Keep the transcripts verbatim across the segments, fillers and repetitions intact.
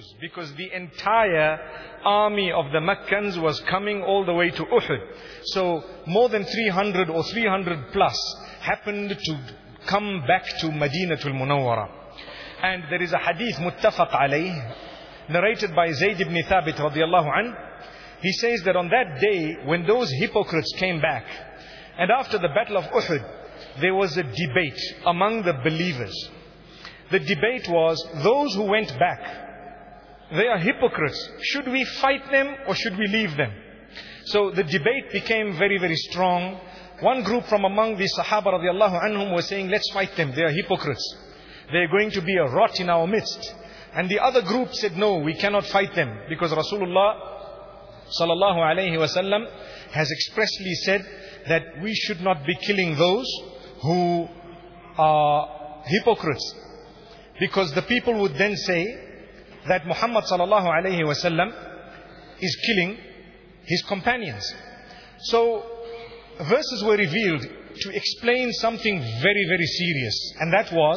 news, because the entire army of the Meccans was coming all the way to Uhud. So more than three hundred or three hundred plus happened to come back to Madinatul Munawwara. And there is a hadith muttafaq alayh, narrated by Zayd ibn Thabit radiyallahu an. He says that on that day, when those hypocrites came back, and after the battle of Uhud, there was a debate among the believers. The debate was, those who went back, they are hypocrites. Should we fight them or should we leave them? So the debate became very, very strong. One group from among the Sahaba radiallahu anhum was saying, let's fight them. They are hypocrites. They are going to be a rot in our midst. And the other group said, no, we cannot fight them, because Rasulullah sallallahu alayhi wasallam has expressly said that we should not be killing those who are hypocrites. Because the people would then say that Muhammad sallallahu alayhi wasallam is killing his companions. So verses were revealed to explain something very, very serious. And that was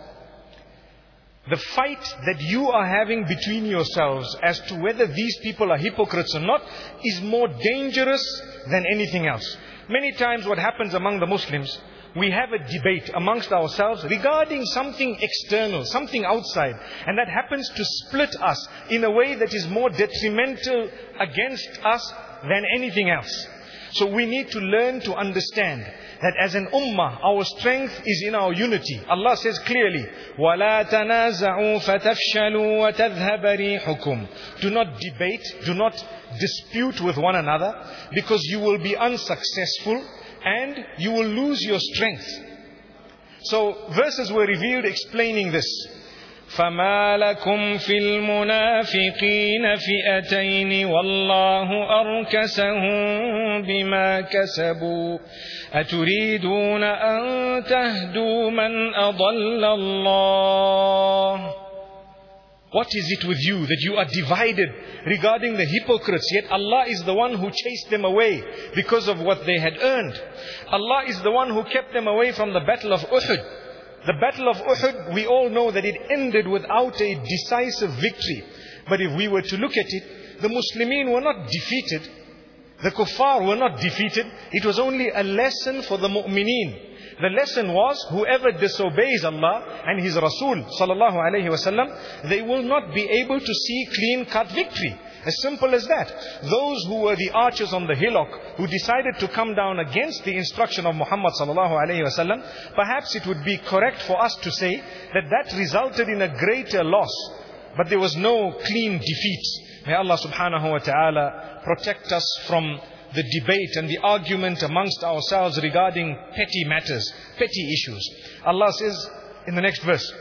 the fight that you are having between yourselves as to whether these people are hypocrites or not is more dangerous than anything else. Many times what happens among the Muslims, we have a debate amongst ourselves regarding something external, something outside. And that happens to split us in a way that is more detrimental against us than anything else. So we need to learn to understand that as an ummah, our strength is in our unity. Allah says clearly, وَلَا تَنَازَعُوا فَتَفْشَلُوا وَتَذْهَبَ رِيحُكُمْ. Do not debate, do not dispute with one another, because you will be unsuccessful and you will lose your strength. So verses were revealed explaining this. فَمَا لَكُمْ فِي الْمُنَافِقِينَ فِئَتَيْنِ وَاللَّهُ أَرْكَسَهُم بِمَا كَسَبُوا أَتُرِيدُونَ أَن تَهْدُوا مَنْ أَضَلَّ اللَّهُ. What is it with you that you are divided regarding the hypocrites, yet Allah is the one who chased them away because of what they had earned. Allah is the one who kept them away from the battle of Uhud. The battle of Uhud, we all know that it ended without a decisive victory. But if we were to look at it, the Muslimin were not defeated. The kuffar were not defeated. It was only a lesson for the mu'mineen. The lesson was, whoever disobeys Allah and His Rasul sallallahu alayhi wasallam, they will not be able to see clean-cut victory. As simple as that. Those who were the archers on the hillock, who decided to come down against the instruction of Muhammad sallallahu alayhi wasallam, perhaps it would be correct for us to say that that resulted in a greater loss. But there was no clean defeat. May Allah subhanahu wa ta'ala protect us from the debate and the argument amongst ourselves regarding petty matters, petty issues. Allah says in the next verse,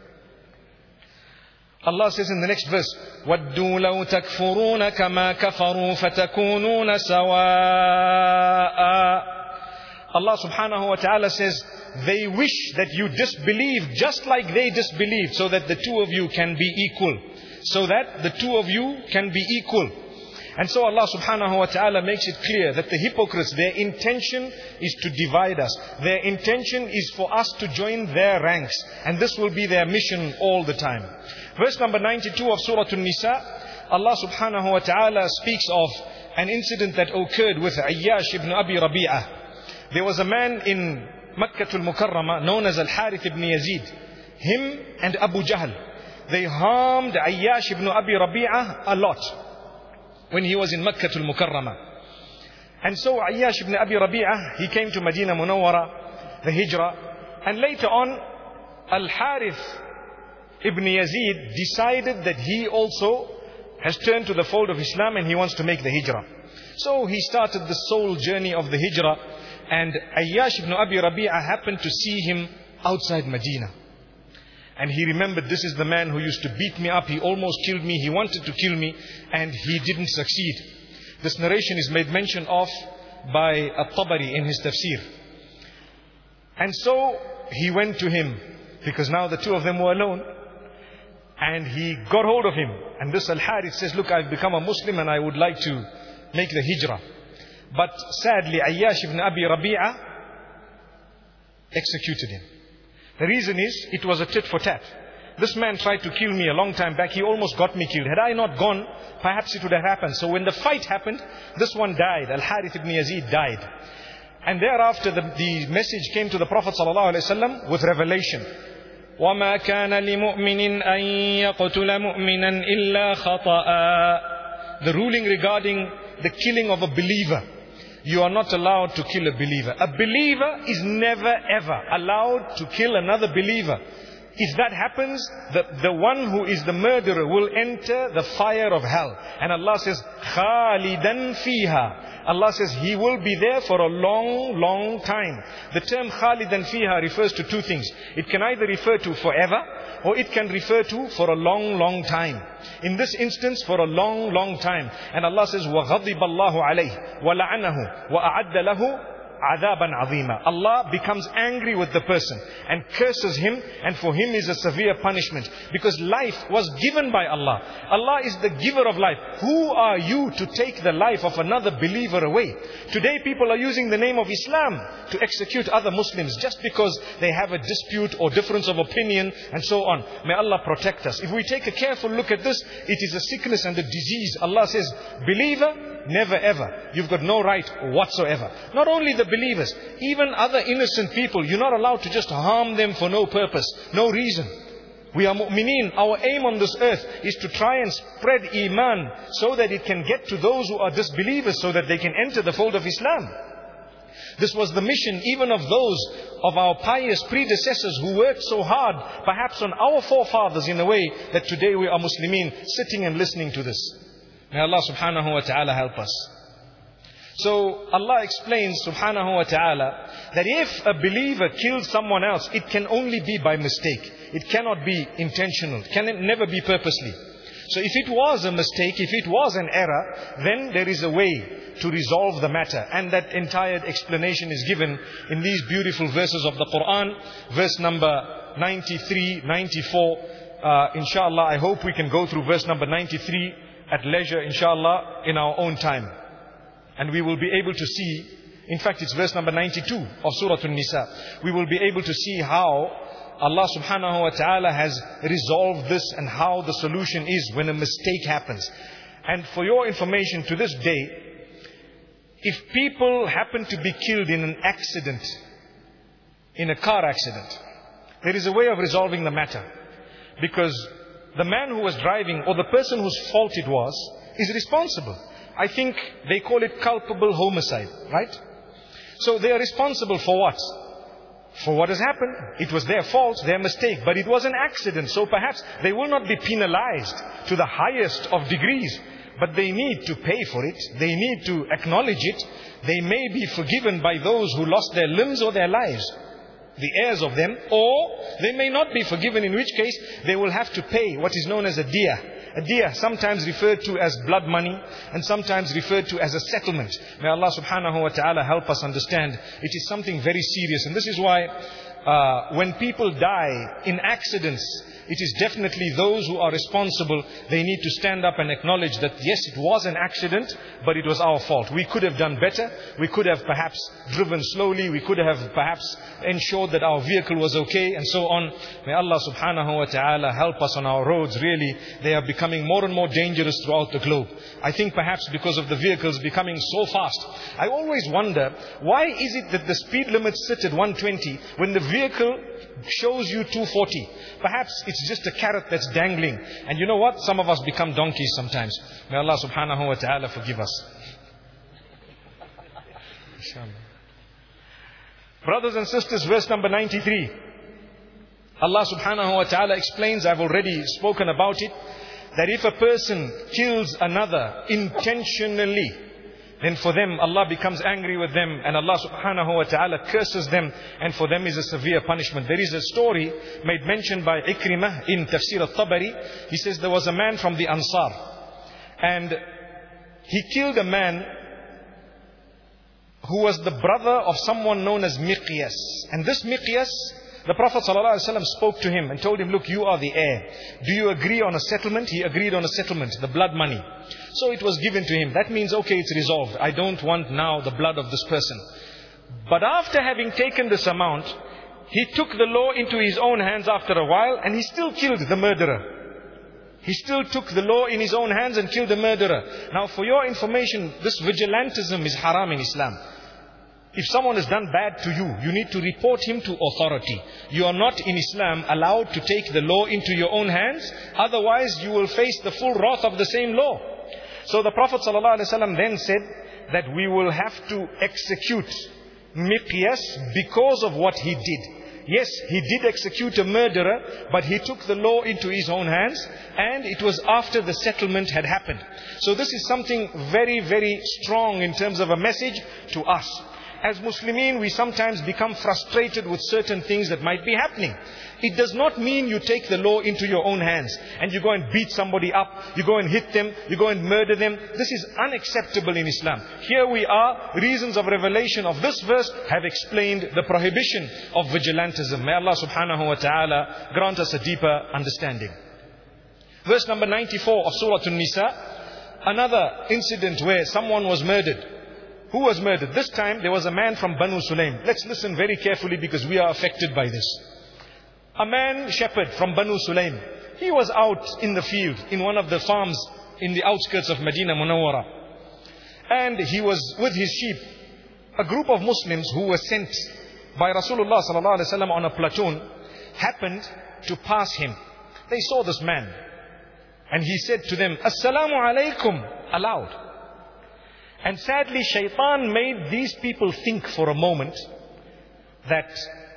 Allah says in the next verse, وَدُّوا لَوْ تَكْفُرُونَ كَمَا كَفَرُوا فَتَكُونُونَ سَوَاءً. Allah subhanahu wa ta'ala says, they wish that you disbelieve just like they disbelieved, so that the two of you can be equal. So that the two of you can be equal. And so Allah subhanahu wa ta'ala makes it clear that the hypocrites, their intention is to divide us. Their intention is for us to join their ranks. And this will be their mission all the time. Verse number ninety-two of Surah An-Nisa, Allah subhanahu wa ta'ala speaks of an incident that occurred with Ayyash ibn Abi Rabi'ah. There was a man in Makkah al-Mukarramah known as Al-Harith ibn Yazid. Him and Abu Jahl, they harmed Ayyash ibn Abi Rabi'ah a lot when he was in Makkah al-Mukarramah. And so Ayyash ibn Abi Rabi'ah, he came to Medina Munawwara, the Hijrah. And later on, Al-Harith ibn Yazid decided that he also has turned to the fold of Islam and he wants to make the Hijrah. So he started the soul journey of the Hijrah. And Ayyash ibn Abi Rabi'ah happened to see him outside Medina. And he remembered, this is the man who used to beat me up. He almost killed me. He wanted to kill me. And he didn't succeed. This narration is made mention of by At-Tabari in his tafsir. And so he went to him, because now the two of them were alone. And he got hold of him. And this Al-Harith says, look, I've become a Muslim and I would like to make the Hijrah. But sadly, Ayyash ibn Abi Rabi'ah executed him. The reason is, it was a tit for tat. this man tried to kill me a long time back. He almost got me killed. Had I not gone, perhaps it would have happened. So when the fight happened, this one died. Al-Harith ibn Yazid died. And thereafter the, the message came to the Prophet ﷺ with revelation. وَمَا كَانَ لِمُؤْمِنٍ أَن يَقْتُلَ مُؤْمِنًا إِلَّا خَطَأً. The ruling regarding the killing of a believer. You are not allowed to kill a believer. A believer is never ever allowed to kill another believer. If that happens, the, the one who is the murderer will enter the fire of hell. And Allah says, خَالِدًا فِيهَا. Allah says He will be there for a long, long time. The term khalidan fiha refers to two things. It can either refer to forever, or it can refer to for a long, long time. In this instance, for a long, long time. And Allah says, وَغَضِبَ اللَّهُ عَلَيْهِ وَلَعَنَهُ وَأَعَدَّ لَهُ عَذَابًا عَظِيمًا. Allah becomes angry with the person and curses him, and for him is a severe punishment. Because life was given by Allah. Allah is the giver of life. Who are you to take the life of another believer away? Today people are using the name of Islam to execute other Muslims just because they have a dispute or difference of opinion and so on. May Allah protect us. If we take a careful look at this, it is a sickness and a disease. Allah says, believer, never ever. You've got no right whatsoever. Not only the believers, even other innocent people, you're not allowed to just harm them for no purpose, no reason. We are mu'mineen. Our aim on this earth is to try and spread iman so that it can get to those who are disbelievers, so that they can enter the fold of Islam. This was the mission even of those of our pious predecessors who worked so hard, perhaps on our forefathers, in a way that today we are Muslimin sitting and listening to this. May Allah subhanahu wa ta'ala help us. So Allah explains subhanahu wa ta'ala that if a believer kills someone else, it can only be by mistake. It cannot be intentional. It can never be purposely. So if it was a mistake, if it was an error, then there is a way to resolve the matter. And that entire explanation is given in these beautiful verses of the Quran. Verse number ninety-three, ninety-four. Uh, inshallah, I hope we can go through verse number ninety-three at leisure, inshallah, in our own time. And we will be able to see, in fact it's verse number ninety-two of Surah An-Nisa. We will be able to see how Allah subhanahu wa ta'ala has resolved this and how the solution is when a mistake happens. And for your information, to this day, if people happen to be killed in an accident, in a car accident, there is a way of resolving the matter. Because the man who was driving, or the person whose fault it was, is responsible. I think they call it culpable homicide, right? So they are responsible for what? For what has happened. It was their fault, their mistake, but it was an accident. So perhaps they will not be penalized to the highest of degrees, but they need to pay for it. They need to acknowledge it. They may be forgiven by those who lost their limbs or their lives, the heirs of them, or they may not be forgiven, in which case they will have to pay what is known as a diyah. A diyah, sometimes referred to as blood money, and sometimes referred to as a settlement. May Allah subhanahu wa ta'ala help us understand. It is something very serious. And this is why uh, when people die in accidents, it is definitely those who are responsible. They need to stand up and acknowledge that yes, it was an accident, but it was our fault. We could have done better. We could have perhaps driven slowly. We could have perhaps ensured that our vehicle was okay, and so on. May Allah subhanahu wa ta'ala help us on our roads. Really, they are becoming more and more dangerous throughout the globe. I think perhaps because of the vehicles becoming so fast. I always wonder, why is it that the speed limits sit at one twenty when the vehicle shows you two forty? Perhaps it's just a carrot that's dangling. And you know what? Some of us become donkeys sometimes. May Allah subhanahu wa ta'ala forgive us. Brothers and sisters, verse number ninety-three. Allah subhanahu wa ta'ala explains, I've already spoken about it, that if a person kills another intentionally, then for them Allah becomes angry with them, and Allah subhanahu wa ta'ala curses them, and for them is a severe punishment. There is a story made mention by Ikrimah in Tafsir al-Tabari. He says there was a man from the Ansar, and he killed a man who was the brother of someone known as Miqyas. And this Miqyas, the Prophet ﷺ spoke to him and told him, look, you are the heir. Do you agree on a settlement? He agreed on a settlement, the blood money. So it was given to him. That means, okay, it's resolved. I don't want now the blood of this person. But after having taken this amount, he took the law into his own hands after a while, and he still killed the murderer. He still took the law in his own hands and killed the murderer. Now for your information, this vigilantism is haram in Islam. If someone has done bad to you, you need to report him to authority. You are not in Islam allowed to take the law into your own hands. Otherwise you will face the full wrath of the same law. So the Prophet ﷺ then said that we will have to execute Miqyas because of what he did. Yes, he did execute a murderer, but he took the law into his own hands, and it was after the settlement had happened. So this is something very, very strong in terms of a message to us. As Muslimin, we sometimes become frustrated with certain things that might be happening. It does not mean you take the law into your own hands and you go and beat somebody up, you go and hit them, you go and murder them. This is unacceptable in Islam. Here we are, reasons of revelation of this verse have explained the prohibition of vigilantism. May Allah subhanahu wa ta'ala grant us a deeper understanding. Verse number ninety-four of Surah An-Nisa, another incident where someone was murdered. Who was murdered? This time there was a man from Banu Sulaim. Let's listen very carefully because we are affected by this. A man shepherd from Banu Sulaim. He was out in the field in one of the farms in the outskirts of Medina Munawwara. And he was with his sheep. A group of Muslims who were sent by Rasulullah sallallahu alaihi wasallam on a platoon happened to pass him. They saw this man. And he said to them, Assalamu alaikum, aloud. And sadly, shaitan made these people think for a moment that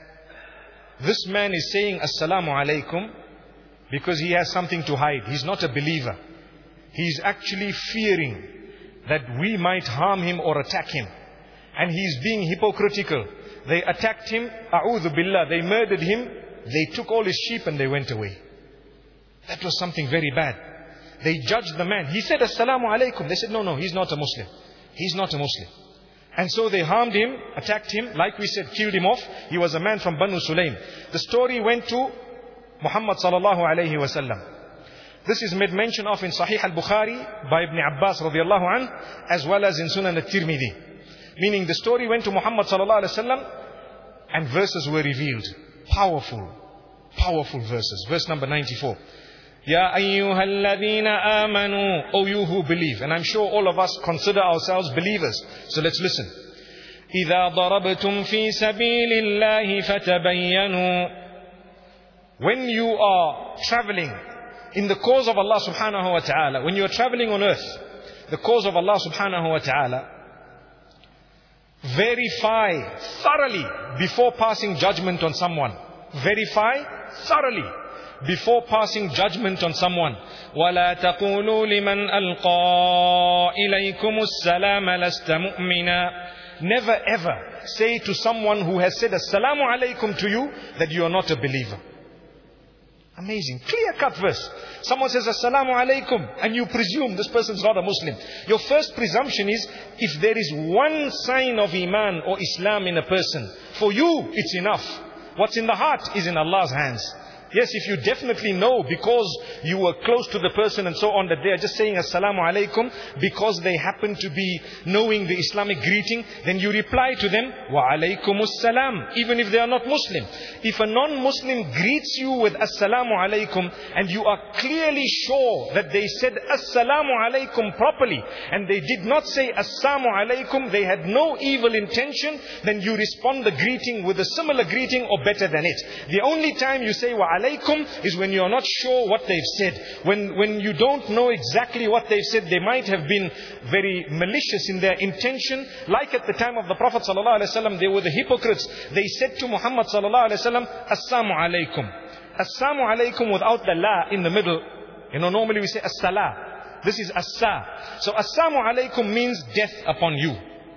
this man is saying Assalamu alaikum because he has something to hide. He's not a believer. He's actually fearing that we might harm him or attack him. And he's being hypocritical. They attacked him, a'udhu billah, they murdered him, they took all his sheep and they went away. That was something very bad. They judged the man. He said Assalamu alaikum. They said, no, no, he's not a Muslim. He's not a Muslim. And so they harmed him, attacked him, like we said, killed him off. He was a man from Banu Sulaim. The story went to Muhammad sallallahu alayhi wa sallam. This is made mention of in Sahih al-Bukhari by Ibn Abbas radiallahu anh, as well as in Sunan al-Tirmidhi. Meaning the story went to Muhammad sallallahu alayhi wa sallam and verses were revealed. Powerful, powerful verses. Verse number ninety-four. Ya ayyuhalladhina amanu, O you who believe. And I'm sure all of us consider ourselves believers. So let's listen. إِذَا ضَرَبْتُمْ فِي سَبِيلِ اللَّهِ فَتَبَيَّنُوا. When you are traveling in the cause of Allah subhanahu wa ta'ala, when you are traveling on earth, the cause of Allah subhanahu wa ta'ala, verify thoroughly before passing judgment on someone. Verify thoroughly before passing judgment on someone. وَلَا تَقُولُوا لِمَنْ أَلْقَى إِلَيْكُمُ السَّلَامَ لَسْتَ مُؤْمِنًا. Never ever say to someone who has said Assalamu alaikum to you that you are not a believer. Amazing. Clear cut verse. Someone says Assalamu alaikum and you presume this person is not a Muslim. Your first presumption is, if there is one sign of Iman or Islam in a person, for you it's enough. What's in the heart is in Allah's hands. Yes, if you definitely know because you were close to the person and so on that they are just saying Assalamu alaikum because they happen to be knowing the Islamic greeting, then you reply to them Wa alaikumus salam, even if they are not Muslim. If a non-Muslim greets you with Assalamu alaikum and you are clearly sure that they said Assalamu alaikum properly and they did not say Assalamu alaikum, they had no evil intention, then you respond the greeting with a similar greeting or better than it. The only time you say Wa alaikum is when you are not sure what they've said. When, when you don't know exactly what they've said, they might have been very malicious in their intention. Like at the time of the Prophet ﷺ, they were the hypocrites. They said to Muhammad ﷺ, Assalamu alaikum. Assalamu alaikum without the la in the middle. You know, normally we say as-salah. This is as-sa. So Assalamu alaikum means death upon you.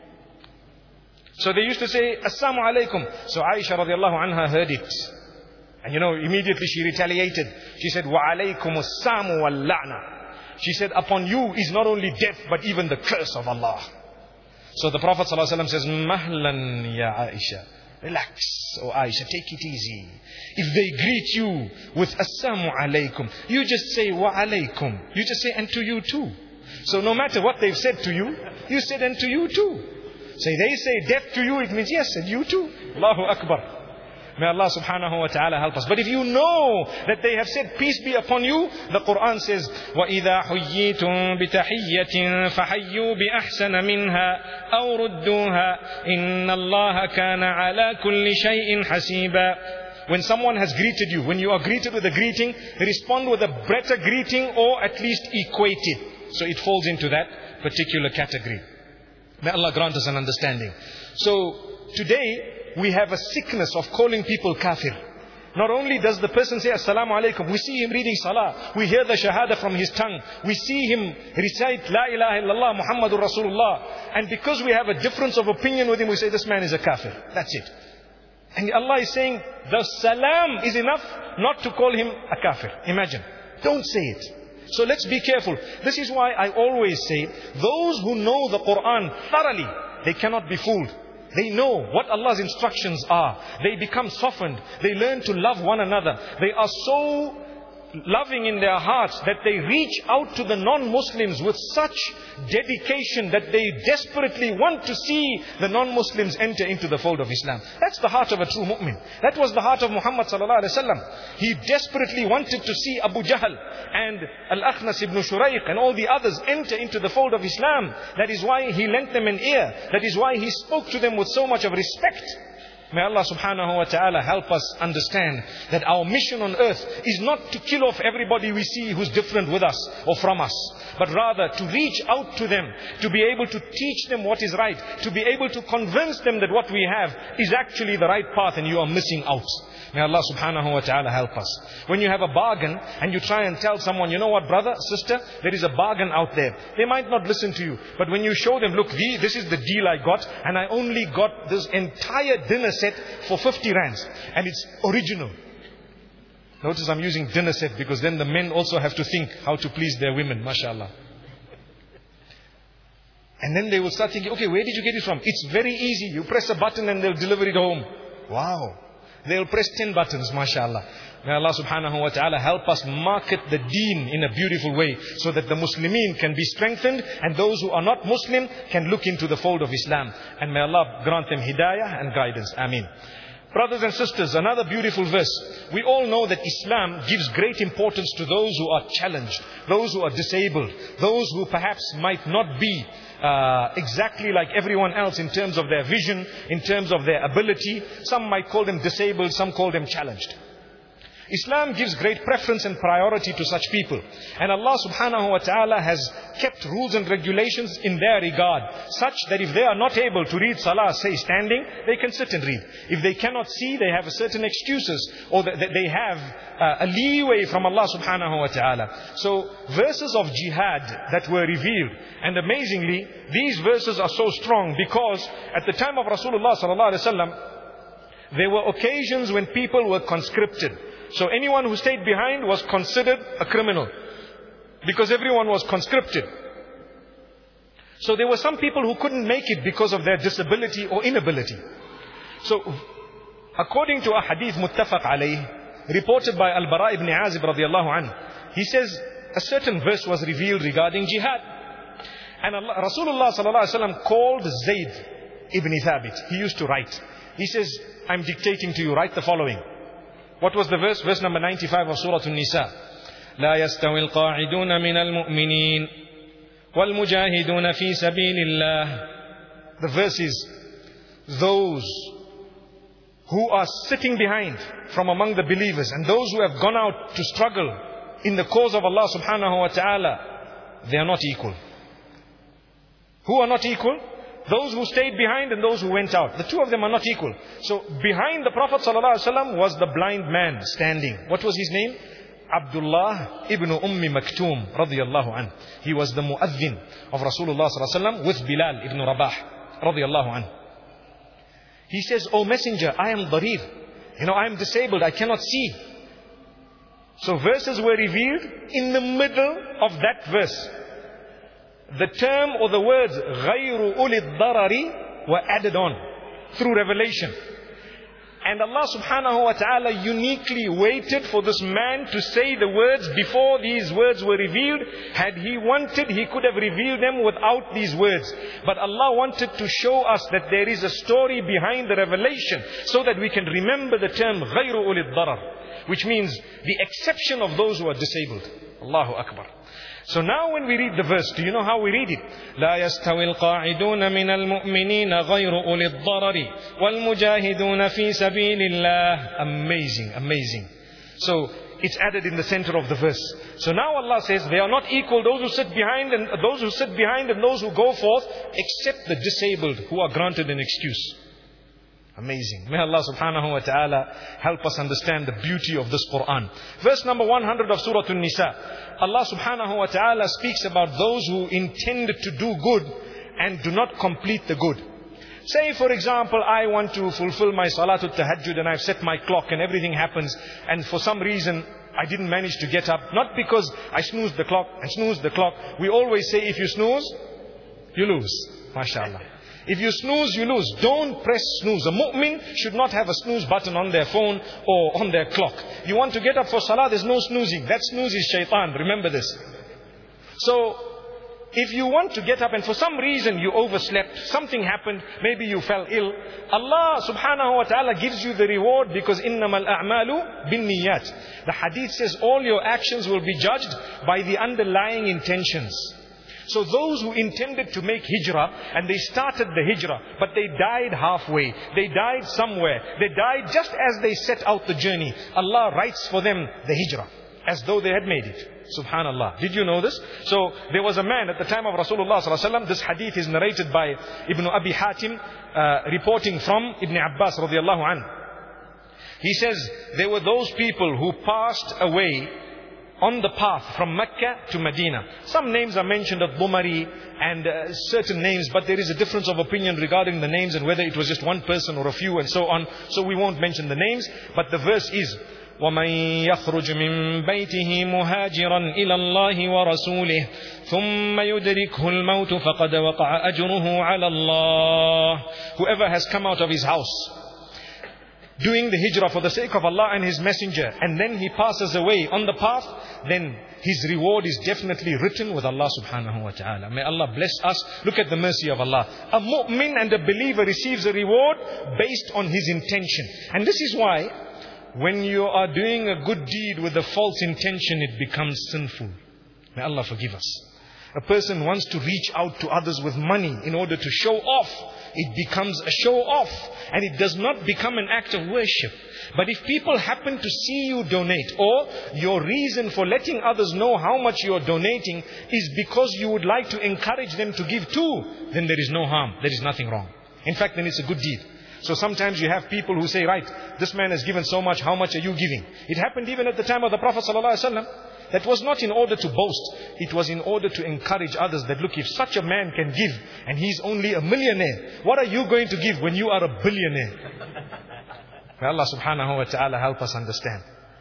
So they used to say Assalamu alaikum. So Aisha radiallahu anha heard it. And you know, immediately she retaliated. She said, Wa alaykum as-samu wal-la'na. She said, upon you is not only death, but even the curse of Allah. So the Prophet ﷺ says, Mahlan ya Aisha. Relax, oh Aisha, take it easy. If they greet you with Assalamu alaykum, you just say Wa alaykum. You just say, and to you too. So no matter what they've said to you, you said, and to you too. So they say death to you, it means yes, and you too. Allahu Akbar. May Allah subhanahu wa ta'ala help us. But if you know that they have said peace be upon you, the Quran says, وَإِذَا حُيِّيتُم بِتَحِيَّةٍ فَحَيُّوا بِأَحْسَنَ مِنْهَا أَوْ رُدُّوهَا إِنَّ اللَّهَ كَانَ عَلَى كُلِّ شَيْءٍ حَسِيبًا. When someone has greeted you, when you are greeted with a greeting, respond with a better greeting or at least equate it. So it falls into that particular category. May Allah grant us an understanding. So today we have a sickness of calling people kafir. Not only does the person say Assalamu alaikum, we see him reading salah, we hear the shahada from his tongue, we see him recite La ilaha illallah Muhammadur Rasulullah, and because we have a difference of opinion with him, we say this man is a kafir. That's it. And Allah is saying the salam is enough not to call him a kafir. Imagine. Don't say it. So let's be careful. This is why I always say, those who know the Quran thoroughly, they cannot be fooled. They know what Allah's instructions are. They become softened. They learn to love one another. They are so loving in their hearts that they reach out to the non-Muslims with such dedication that they desperately want to see the non-Muslims enter into the fold of Islam. That's the heart of a true mu'min. That was the heart of Muhammad sallallahu alaihi wasallam. He desperately wanted to see Abu Jahl and Al-Akhnas ibn Shuraiq and all the others enter into the fold of Islam. That is why he lent them an ear. That is why he spoke to them with so much of respect. May Allah subhanahu wa ta'ala help us understand that our mission on earth is not to kill off everybody we see who's different with us or from us, but rather to reach out to them, to be able to teach them what is right, to be able to convince them that what we have is actually the right path and you are missing out. May Allah subhanahu wa ta'ala help us. When you have a bargain and you try and tell someone, you know what brother, sister, there is a bargain out there. They might not listen to you. But when you show them, look, this is the deal I got, and I only got this entire dinner set for fifty rands. And it's original. Notice I'm using dinner set because then the men also have to think how to please their women, mashallah. And then they will start thinking, okay, where did you get it from? It's very easy. You press a button and they'll deliver it home. Wow. They'll press ten buttons, mashallah. May Allah subhanahu wa ta'ala help us market the deen in a beautiful way so that the Muslimin can be strengthened and those who are not Muslim can look into the fold of Islam. And may Allah grant them hidayah and guidance. Ameen. Brothers and sisters, another beautiful verse. We all know that Islam gives great importance to those who are challenged, those who are disabled, those who perhaps might not be Uh, exactly like everyone else in terms of their vision, in terms of their ability. Some might call them disabled, some call them challenged. Islam gives great preference and priority to such people. And Allah subhanahu wa ta'ala has kept rules and regulations in their regard, such that if they are not able to read salah, say standing, they can sit and read. If they cannot see, they have certain excuses, or that they have uh, a leeway from Allah subhanahu wa ta'ala. So verses of jihad that were revealed, and amazingly, these verses are so strong because at the time of Rasulullah sallallahu alaihi wasallam, there were occasions when people were conscripted. So anyone who stayed behind was considered a criminal because everyone was conscripted. So there were some people who couldn't make it because of their disability or inability. So according to a hadith muttafaq alayh, reported by Al-Bara ibn Azib radiyallahu anhu, he says a certain verse was revealed regarding jihad. And Allah, Rasulullah sallallahu alaihi wasallam called Zayd ibn Thabit. He used to write. He says, I'm dictating to you, write the following. What was the verse? Verse number ninety-five of Surah An-Nisa. لا يستوي القاعدون من المؤمنين والمجاهدون في سبيل الله. The verse is, those who are sitting behind from among the believers and those who have gone out to struggle in the cause of Allah subhanahu wa ta'ala, they are not equal. Who are not equal? Those who stayed behind and those who went out. The two of them are not equal. So behind the Prophet ﷺ was the blind man standing. What was his name? Abdullah ibn Ummi Maktoum radiyallahu anhu. He was the muaddin of Rasulullah ﷺ with Bilal ibn Rabah radiyallahu anhu. He says, O messenger, I am darir. You know, I am disabled. I cannot see. So verses were revealed in the middle of that verse. The term or the words غَيْرُ أُولِي الضَّرَرِ were added on through revelation. And Allah subhanahu wa ta'ala uniquely waited for this man to say the words before these words were revealed. Had he wanted, he could have revealed them without these words. But Allah wanted to show us that there is a story behind the revelation, so that we can remember the term غَيْرُ أُولِي الضَّرَرِ, which means the exception of those who are disabled. Allahu Akbar. So now when we read the verse, do you know how we read it? لا يستوي القاعدون من المؤمنين غير أولي الضرر والمجاهدون في سبيل الله. Amazing, amazing. So it's added in the center of the verse. So now Allah says they are not equal, those who sit behind and those who sit behind and those who go forth, except the disabled who are granted an excuse. Amazing. May Allah subhanahu wa ta'ala help us understand the beauty of this Quran. Verse number one hundred of Surah An-Nisa. Allah subhanahu wa ta'ala speaks about those who intend to do good and do not complete the good. Say for example, I want to fulfill my Salatul Tahajjud and I've set my clock and everything happens, and for some reason I didn't manage to get up. Not because I snoozed the clock and snoozed the clock. We always say if you snooze, you lose. MashaAllah. If you snooze, you lose. Don't press snooze. A mu'min should not have a snooze button on their phone or on their clock. You want to get up for salah, there's no snoozing. That snooze is shaitan. Remember this. So, if you want to get up and for some reason you overslept, something happened, maybe you fell ill, Allah subhanahu wa ta'ala gives you the reward because إِنَّمَا الْأَعْمَالُ بِالنِّيَّاتِ. The hadith says all your actions will be judged by the underlying intentions. So those who intended to make hijrah and they started the hijrah, but they died halfway, they died somewhere, they died just as they set out the journey, Allah writes for them the hijrah as though they had made it. Subhanallah. Did you know this? So there was a man at the time of Rasulullah sallallahu alaihi wasallam. This hadith is narrated by Ibn Abi Hatim, uh, reporting from Ibn Abbas radiallahu anhu. He says there were those people who passed away on the path from Mecca to Medina. Some names are mentioned of Bumari and uh, certain names, but there is a difference of opinion regarding the names and whether it was just one person or a few and so on. So we won't mention the names, but the verse is وَمَنْ يَخْرُجْ مِنْ بَيْتِهِ مُهَاجِرًا إِلَى اللَّهِ وَرَسُولِهِ ثُمَّ يُدْرِكْهُ الْمَوْتُ فَقَدْ وَقَعَ أَجْرُهُ عَلَى اللَّهِ. Whoever has come out of his house doing the hijrah for the sake of Allah and His Messenger, and then he passes away on the path, then his reward is definitely written with Allah subhanahu wa ta'ala. May Allah bless us. Look at the mercy of Allah. A mu'min and a believer receives a reward based on his intention. And this is why when you are doing a good deed with a false intention, it becomes sinful. May Allah forgive us. A person wants to reach out to others with money in order to show off. It becomes a show off, and it does not become an act of worship. But if people happen to see you donate, or your reason for letting others know how much you are donating is because you would like to encourage them to give too, then there is no harm. There is nothing wrong. In fact, then it's a good deed. So sometimes you have people who say, right, this man has given so much, how much are you giving? It happened even at the time of the Prophet ﷺ. That was not in order to boast. It was in order to encourage others that, look, if such a man can give and he's only a millionaire, what are you going to give when you are a billionaire? May Allah subhanahu wa ta'ala help us understand.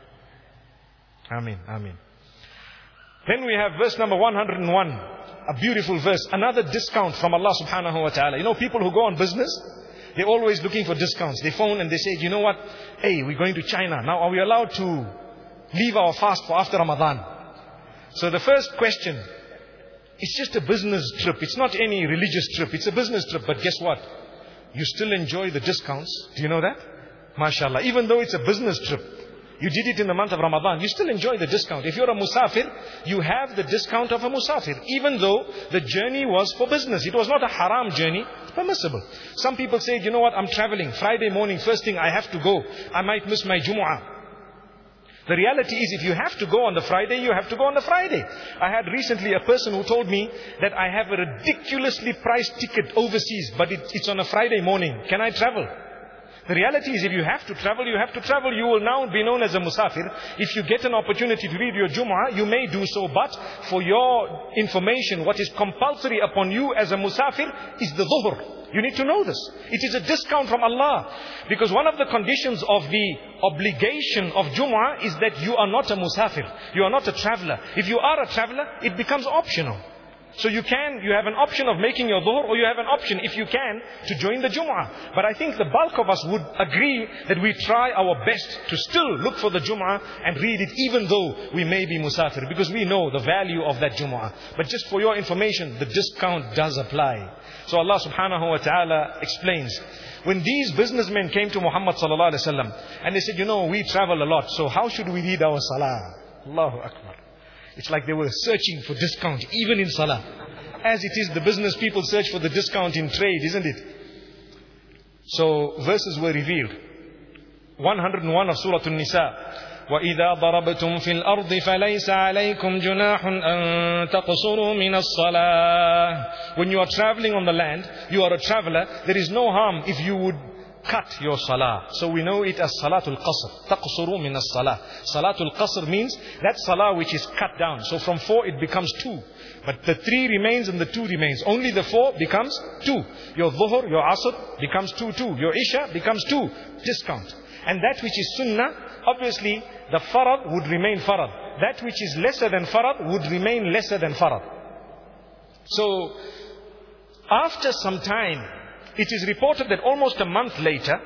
Ameen, ameen. Then we have verse number one hundred and one. A beautiful verse. Another discount from Allah subhanahu wa ta'ala. You know, people who go on business, they're always looking for discounts. They phone and they say, you know what? Hey, we're going to China. Now, are we allowed to leave our fast for after Ramadan? So the first question, it's just a business trip. It's not any religious trip. It's a business trip. But guess what? You still enjoy the discounts. Do you know that? MashaAllah. Even though it's a business trip, you did it in the month of Ramadan, you still enjoy the discount. If you're a musafir, you have the discount of a musafir. Even though the journey was for business. It was not a haram journey. It's permissible. Some people say, you know what, I'm traveling. Friday morning, first thing I have to go. I might miss my Jumu'ah. The reality is, if you have to go on the Friday, you have to go on the Friday. I had recently a person who told me that I have a ridiculously priced ticket overseas, but it, it's on a Friday morning. Can I travel? The reality is, if you have to travel, you have to travel. You will now be known as a musafir. If you get an opportunity to read your Jumu'ah, you may do so. But for your information, what is compulsory upon you as a musafir is the dhuhr. You need to know this. It is a discount from Allah. Because one of the conditions of the obligation of Jumu'ah is that you are not a musafir. You are not a traveler. If you are a traveler, it becomes optional. So you can, you have an option of making your dhuhr, or you have an option, if you can, to join the Jum'ah. But I think the bulk of us would agree that we try our best to still look for the Jum'ah and read it, even though we may be musafir, because we know the value of that Jum'ah. But just for your information, the discount does apply. So Allah subhanahu wa ta'ala explains, when these businessmen came to Muhammad sallallahu alaihi wasallam, and they said, you know, we travel a lot, so how should we read our salah? Allahu Akbar. It's like they were searching for discount, even in salah. As it is, the business people search for the discount in trade, isn't it? So, verses were revealed. one hundred one of Surah An-Nisa. وَإِذَا ضَرَبْتُمْ فِي الْأَرْضِ فَلَيْسَ عَلَيْكُمْ جُنَاحٌ أَن تَقْصُرُوا مِنَ الصَّلَاةِ. When you are traveling on the land, you are a traveler, there is no harm if you would cut your salah. So we know it as Salatul Qasr. Taqsuru min as-salah. Salatul Qasr means that salah which is cut down. So from four it becomes two. But the three remains and the two remains. Only the four becomes two. Your dhuhr, your asr becomes two, two. Your isha becomes two. Discount. And that which is sunnah, obviously the farad would remain farad. That which is lesser than farad would remain lesser than farad. So after some time, it is reported that almost a month later,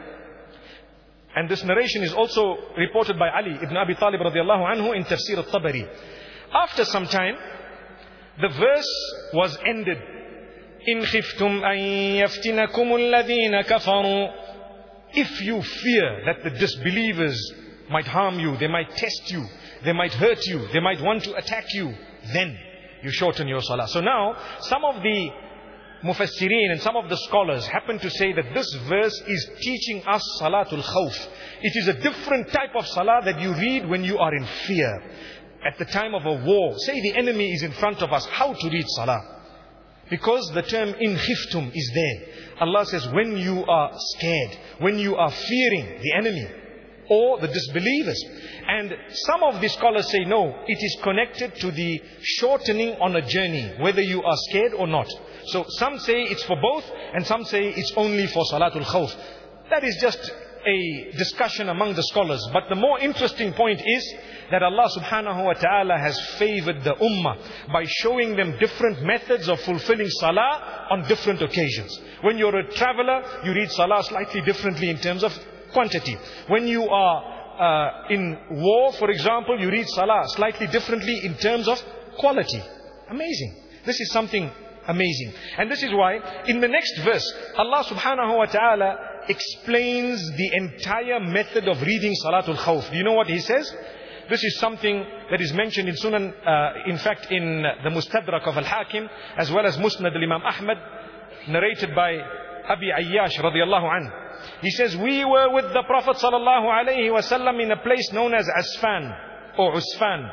and this narration is also reported by Ali ibn Abi Talib radiallahu anhu in Tafsir al-Tabari. After some time, the verse was ended. إِن خِفْتُمْ أَن يَفْتِنَكُمُ الَّذِينَ كَفَرُوا. If you fear that the disbelievers might harm you, they might test you, they might hurt you, they might want to attack you, then you shorten your salah. So now, some of the Mufassirin and some of the scholars happen to say that this verse is teaching us Salatul Khawf. It is a different type of salah that you read when you are in fear. At the time of a war, say the enemy is in front of us, how to read salah? Because the term in khiftum is there. Allah says when you are scared, when you are fearing the enemy or the disbelievers. And some of the scholars say no, it is connected to the shortening on a journey, whether you are scared or not. So some say it's for both, and some say it's only for Salatul Khawf. That is just a discussion among the scholars. But the more interesting point is that Allah subhanahu wa ta'ala has favored the ummah by showing them different methods of fulfilling salah on different occasions. When you're a traveler, you read salah slightly differently in terms of quantity. When you are uh, in war, for example, you read salah slightly differently in terms of quality. Amazing. This is something amazing. And this is why in the next verse, Allah subhanahu wa ta'ala explains the entire method of reading Salatul Khawf. Do you know what He says? This is something that is mentioned in Sunan, uh, in fact in the Mustadrak of Al-Hakim, as well as Musnad al-Imam Ahmad, narrated by Abi Ayyash radiyallahu anhu. He says, we were with the Prophet sallallahu alayhi wasallam in a place known as Asfan or Usfan.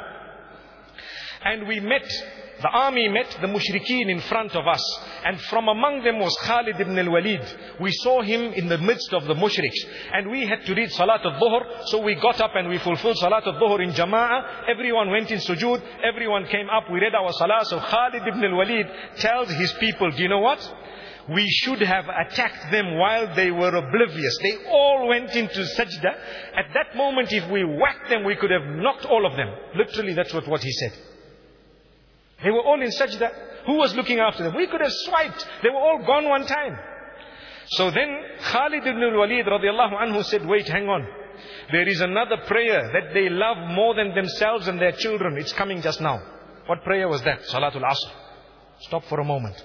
And we met, the army met the mushrikeen in front of us. And from among them was Khalid ibn al-Walid. We saw him in the midst of the mushriks. And we had to read Salat al-Dhuhr. So we got up and we fulfilled Salat al-Dhuhr in Jama'ah. Everyone went in sujood. Everyone came up. We read our Salah. So Khalid ibn al-Walid tells his people, do you know what? We should have attacked them while they were oblivious. They all went into sajda. At that moment, if we whacked them, we could have knocked all of them. Literally, that's what, what he said. They were all in sajda. Who was looking after them? We could have swiped. They were all gone one time. So then Khalid ibn al-Walid radiallahu anhu said, wait, hang on. There is another prayer that they love more than themselves and their children. It's coming just now. What prayer was that? Salatul Asr. Stop for a moment.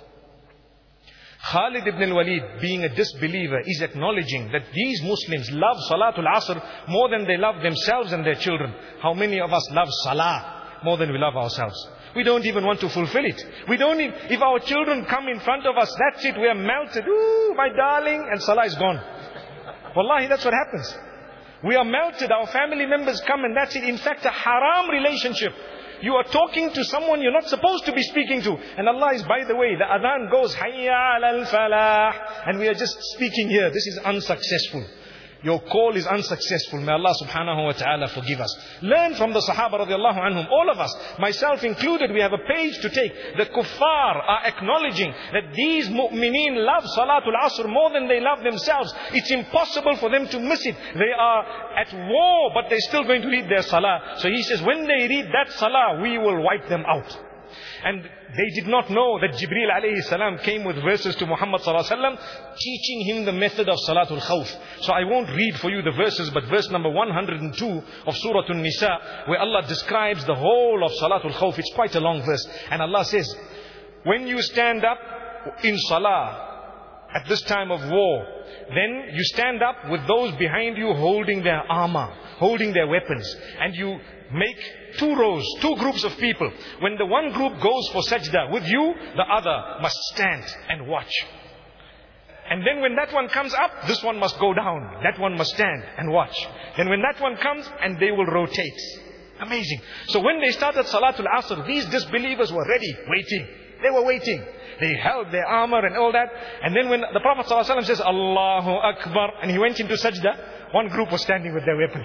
Khalid ibn al-Walid, being a disbeliever, is acknowledging that these Muslims love Salatul Asr more than they love themselves and their children. How many of us love Salah more than we love ourselves? We don't even want to fulfill it. We don't need, if our children come in front of us, that's it, we are melted. Ooh, my darling, and Salah is gone. Wallahi, that's what happens. We are melted, our family members come and that's it. In fact, a haram relationship. You are talking to someone you're not supposed to be speaking to. And Allah is, by the way, the adhan goes, Hayya alal falah. And we are just speaking here. This is unsuccessful. Your call is unsuccessful. May Allah subhanahu wa ta'ala forgive us. Learn from the Sahaba radiallahu anhum. All of us, myself included, we have a page to take. The kuffar are acknowledging that these mu'mineen love Salatul Asr more than they love themselves. It's impossible for them to miss it. They are at war, but they're still going to read their salah. So he says, when they read that salah, we will wipe them out. And they did not know that Jibreel alayhi salam came with verses to Muhammad sallallahu alaihi wasallam, teaching him the method of Salatul Khawf. So I won't read for you the verses, but verse number one hundred two of Surah An-Nisa, where Allah describes the whole of Salatul Khawf. It's quite a long verse. And Allah says, when you stand up in Salah, at this time of war, then you stand up with those behind you holding their armor, holding their weapons. And you make two rows, two groups of people. When the one group goes for sajda with you, the other must stand and watch. And then when that one comes up, this one must go down. That one must stand and watch. Then when that one comes, and they will rotate. Amazing. So when they started Salatul Asr, these disbelievers were ready, waiting. They were waiting. They held their armor and all that. And then when the Prophet ﷺ says, Allahu Akbar, and he went into sajda, one group was standing with their weapon.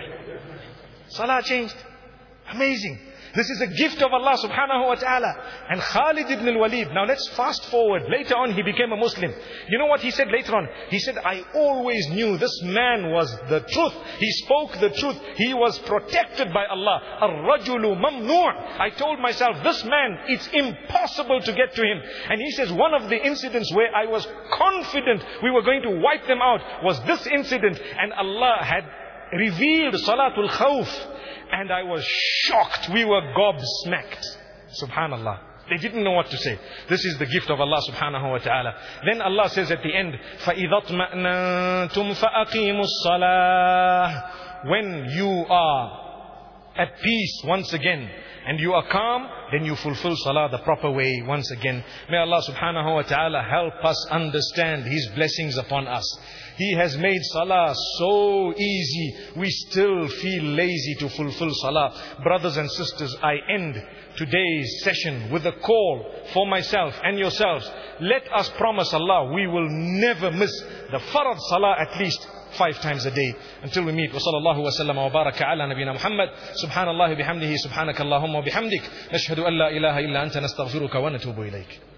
Salah changed. Amazing. This is a gift of Allah subhanahu wa ta'ala. And Khalid ibn al-Walid, now let's fast forward. Later on he became a Muslim. You know what he said later on? He said, I always knew this man was the truth. He spoke the truth. He was protected by Allah. Ar-rajulu mamnu'. I told myself, this man, it's impossible to get to him. And he says, one of the incidents where I was confident we were going to wipe them out was this incident. And Allah had revealed Salatul Khawf. And I was shocked. We were gobsmacked. Subhanallah. They didn't know what to say. This is the gift of Allah subhanahu wa ta'ala. Then Allah says at the end, فَإِذَا اطْمَأْنَنْتُمْ فَأَقِيمُوا الصَّلَاةِ. When you are at peace once again, and you are calm, then you fulfill salah the proper way once again. May Allah subhanahu wa ta'ala help us understand His blessings upon us. He has made salah so easy. We still feel lazy to fulfill salah. Brothers and sisters, I end today's session with a call for myself and yourselves. Let us promise Allah we will never miss the farad salah at least five times a day. Until we meet. Wa sallallahu wa sallam wa baraka ala nabina Muhammad. Subhanallah bihamdihi subhanakallahumma wa bihamdik. Nashhadu an la ilaha illa anta nastaghfiruka wa natubu ilayk.